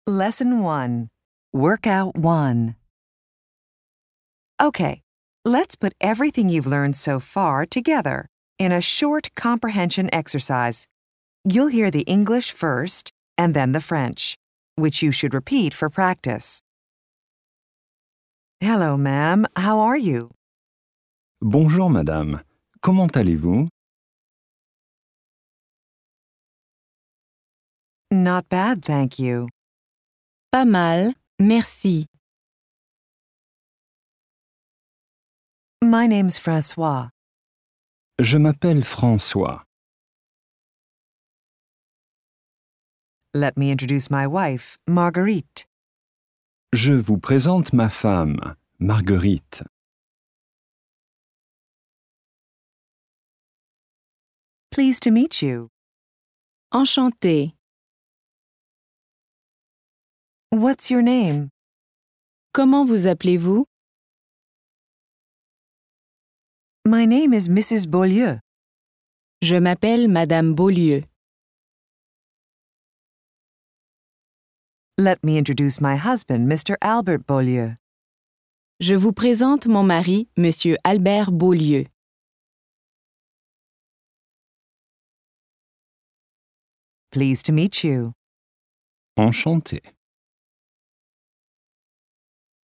Lesson 1. Workout 1. Okay, let's put everything you've learned so far together in a short comprehension exercise. You'll hear the English first and then the French, which you should repeat for practice. Hello, ma'am. How are you? Bonjour madame, comment allez-vous? Not bad, thank you. Pas mal, merci. My name's François. Je m'appelle François. Let me introduce my wife, Marguerite. Je vous présente ma femme, Marguerite. Pleased to meet you. Enchantée. What's your name? Comment vous appelez-vous? My name is Mrs. Beaulieu. Je m'appelle Madame Beaulieu. Let me introduce my husband, Mr. Albert Beaulieu. Je vous présente mon mari, Monsieur Albert Beaulieu. Pleased to meet you. Enchanté.